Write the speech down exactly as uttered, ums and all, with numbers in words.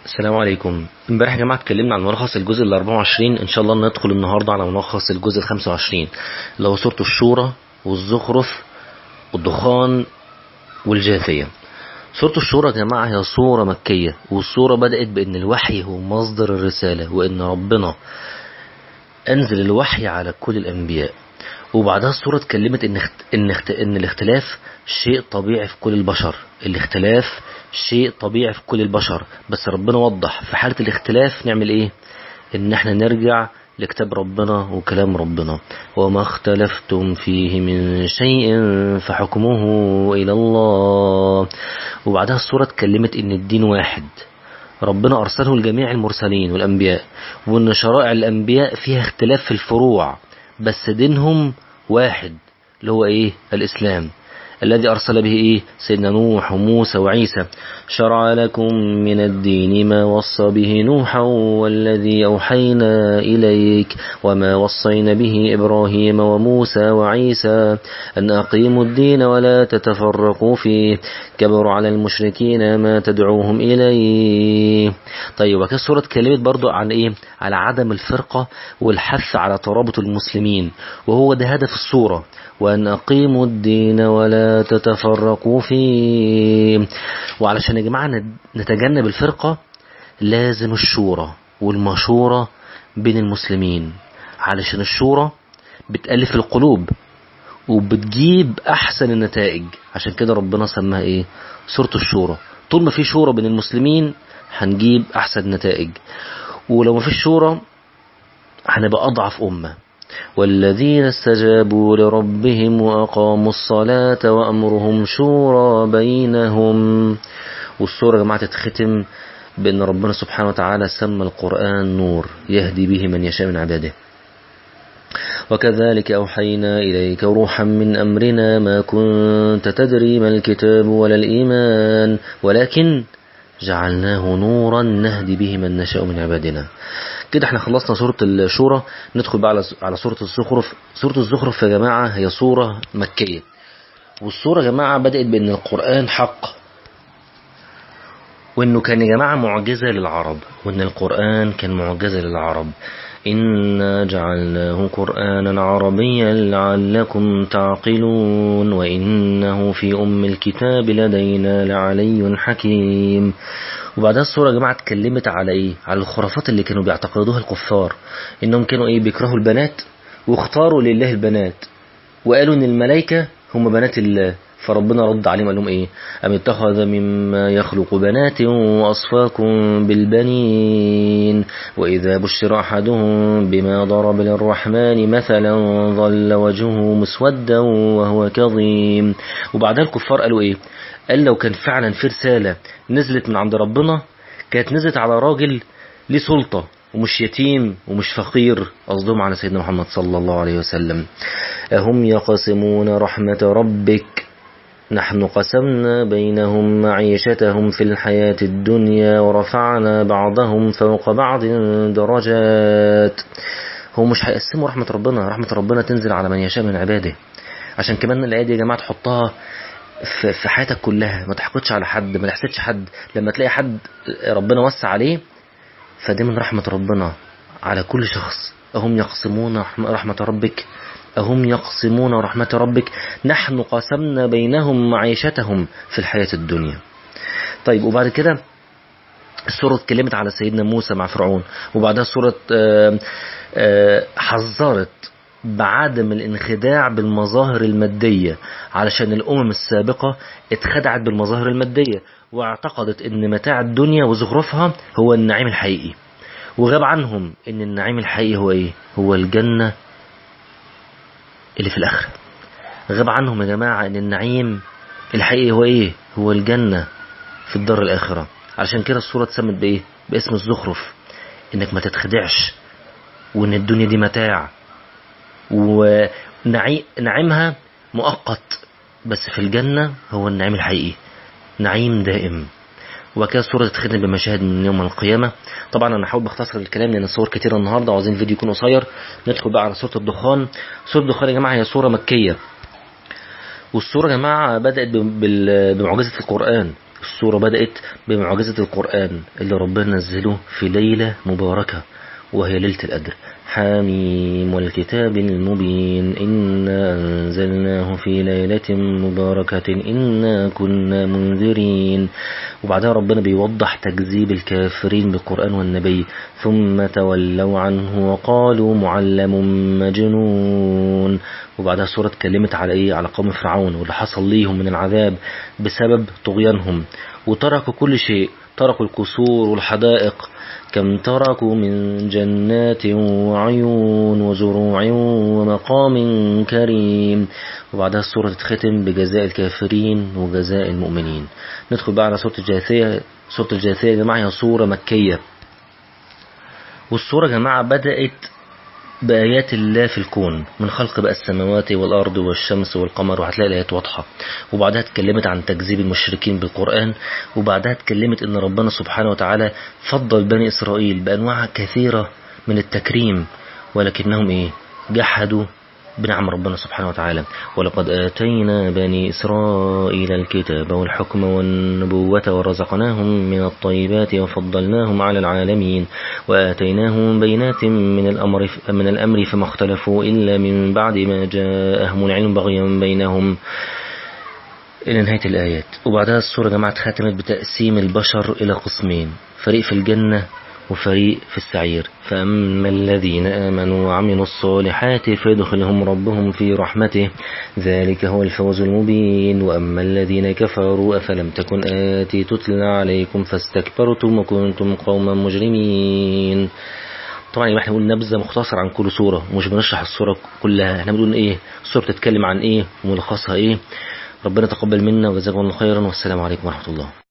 السلام عليكم. امبارح يا جماعه اتكلمنا عن ملخص الجزء ال أربعة وعشرين. ان شاء الله ندخل النهارده على ملخص الجزء ال خمسة وعشرين اللي هو سوره الشورى والزخرف والدخان والجاثيه. سوره الشورى يا جماعه هي سوره مكيه، والسوره بدات بان الوحي هو مصدر الرساله، وان ربنا انزل الوحي على كل الانبياء. وبعدها السورة اتكلمت ان اخت... ان, اخت... ان الاختلاف شيء طبيعي في كل البشر. الاختلاف شيء طبيعي في كل البشر، بس ربنا وضح في حالة الاختلاف نعمل ايه، ان احنا نرجع لكتاب ربنا وكلام ربنا. وما اختلفتم فيه من شيء فحكمه الى الله. وبعدها السورة اتكلمت ان الدين واحد، ربنا أرسله لجميع المرسلين والأنبياء، وإن شرائع الأنبياء فيها اختلاف في الفروع، بس دينهم واحد اللي هو إيه؟ الإسلام الذي أرسل به إيه؟ سيدنا نوح وموسى وعيسى. شرع لكم من الدين ما وصى به نوحا والذي أوحينا إليك وما وصينا به إبراهيم وموسى وعيسى أن أقيموا الدين ولا تتفرقوا فيه كبر على المشركين ما تدعوهم إليه. طيب وكذا السورة اتكلمت برضو عن إيه؟ على عدم الفرقة والحث على ترابط المسلمين، وهو ده هدف السورة، وأن أقيموا الدين ولا تتفرقوا فيه. وعلشان يا جماعة نتجنب الفرقة لازم الشورى والمشورة بين المسلمين، علشان الشورى بتألف القلوب وبتجيب أحسن النتائج. عشان كده ربنا سماها إيه؟ سورة الشورى. طول ما في شورى بين المسلمين هنجيب أحسن نتائج، ولو ما في شورى هنبقى أضعف أمة. والذين استجابوا لربهم وأقاموا الصلاة وأمرهم شورى بينهم. والسورة يا جماعة تتختم بأن ربنا سبحانه وتعالى سمى القرآن نور يهدي به من يشاء من عباده. وكذلك أوحينا إليك روحا من أمرنا ما كنت تدري ما الكتاب ولا الإيمان ولكن جعلناه نورا نهدي به من نشاء من عبادنا. كده احنا خلصنا سورة الشورى. ندخل بقى على سورة الزخرف. سورة الزخرف يا جماعة هي سورة مكية، والسورة يا جماعة بدأت بأن القرآن حق، وأنه كان يا جماعة معجزة للعرب، وأن القرآن كان معجزة للعرب. إنا جعلناه قرآنا عربيا لعلكم تعقلون وإنه في أم الكتاب لدينا لعلي حكيم. وبعدها السورة يا جماعة اتكلمت على ايه؟ على الخرافات اللي كانوا بيعتقدوها الكفار، انهم كانوا ايه؟ بيكرهوا البنات واختاروا لله البنات، وقالوا ان الملائكة هم بنات الله. فربنا رد عليهم قال لهم ايه؟ ام اتخذ مما يخلق بنات واصفاكم بالبنين واذا بشر احدهم بما ضرب للرحمن مثلا ظل وجهه مسودا وهو كظيم. وبعدها الكفار قالوا ايه؟ قال لو كان فعلا في رسالة نزلت من عند ربنا كانت نزلت على راجل ليه سلطة ومش يتيم ومش فقير، قصدهم على سيدنا محمد صلى الله عليه وسلم. أهم يقسمون رحمة ربك نحن قسمنا بينهم معيشتهم في الحياة الدنيا ورفعنا بعضهم فوق بعض درجات. هو مش هيقسموا رحمة ربنا، رحمة ربنا تنزل على من يشاء من عباده. عشان كمان الآية دي يا جماعة تحطها في حياتك كلها، ما تحقدش على حد، ما تحسدش حد. لما تلاقي حد ربنا وسع عليه فدي من رحمة ربنا على كل شخص. أهم يقسمون رحمة ربك أهم يقسمون رحمة ربك نحن قسمنا بينهم معيشتهم في الحياة الدنيا. طيب وبعد كده السورة اتكلمت على سيدنا موسى مع فرعون، وبعدها السورة حذرت بعدم الانخداع بالمظاهر المادية، علشان الأمم السابقة اتخدعت بالمظاهر المادية واعتقدت ان متاع الدنيا وزخرفها هو النعيم الحقيقي، وغاب عنهم ان النعيم الحقيقي هو ايه؟ هو الجنة اللي في الآخرة. غاب عنهم يا جماعة ان النعيم الحقيقي هو ايه؟ هو الجنة في الدار الآخرة. علشان كده السورة اتسمت بايه؟ باسم الزخرف، انك ما تتخدعش، وان الدنيا دي متاع ونعيمها مؤقت، بس في الجنة هو النعيم الحقيقي، نعيم دائم. وكذا السورة تتختم بمشاهد من يوم القيامة. طبعا أنا هحاول بختصر الكلام لأن الصور كتير النهاردة وعاوزين الفيديو يكون قصير. ندخل بقى على سورة الدخان. سورة الدخان يا جماعة هي سورة مكية، والسورة يا جماعة بدأت بمعجزة القرآن. السورة بدأت بمعجزة القرآن اللي ربنا نزله في ليلة مباركة وهي ليلة القدر. حاميم والكتاب المبين إنا أنزلناه في ليلة مباركة إنا كنا منذرين. وبعدها ربنا بيوضح تكذيب الكافرين بالقرآن والنبي. ثم تولوا عنه وقالوا معلم مجنون. وبعدها سورة اتكلمت على ايه؟ على قوم فرعون واللي حصل ليهم من العذاب بسبب طغيانهم، وتركوا كل شيء، تركوا القصور والحدائق، كم تركوا من جنات وعيون وزروع ومقام كريم. وبعدها السورة تتختم بجزاء الكافرين وجزاء المؤمنين. ندخل بقى على سورة الجاثية. سورة الجاثية يا جماعة هي سورة مكية، والسورة يا جماعة بدأت بآيات الله في الكون، من خلق بقى السماوات والأرض والشمس والقمر، وهتلاقي الآيات واضحة. وبعدها اتكلمت عن تكذيب المشركين بالقرآن، وبعدها اتكلمت ان ربنا سبحانه وتعالى فضل بني إسرائيل بأنواع كثيرة من التكريم، ولكنهم ايه؟ جحدوا بنعم ربنا سبحانه وتعالى. ولقد آتينا بني إسرائيل الكتاب والحكم والنبوة ورزقناهم من الطيبات وفضلناهم على العالمين وآتيناهم بينات من الأمر من الأمر فما اختلفوا إلا من بعد ما جاءهم العلم بغيا بينهم إلى نهاية الآيات. وبعدها السورة جماعة ختمت بتقسيم البشر إلى قسمين، فريق في الجنة وفريق في السعير. فأما الذين آمنوا وعملوا الصالحات فيدخلهم ربهم في رحمته ذلك هو الفوز المبين. وأما الذين كفروا أفلم تكن آتي تتلى عليكم فاستكبرتم وكنتم قوما مجرمين. طبعا يبقى احنا بنقول نبذة مختصرة عن كل سورة، مش بنشرح السورة كلها، احنا بنقول ايه السورة بتتكلم عن ايه وملخصها ايه. ربنا تقبل منا وجزاكم الله خيرا، والسلام عليكم ورحمة الله.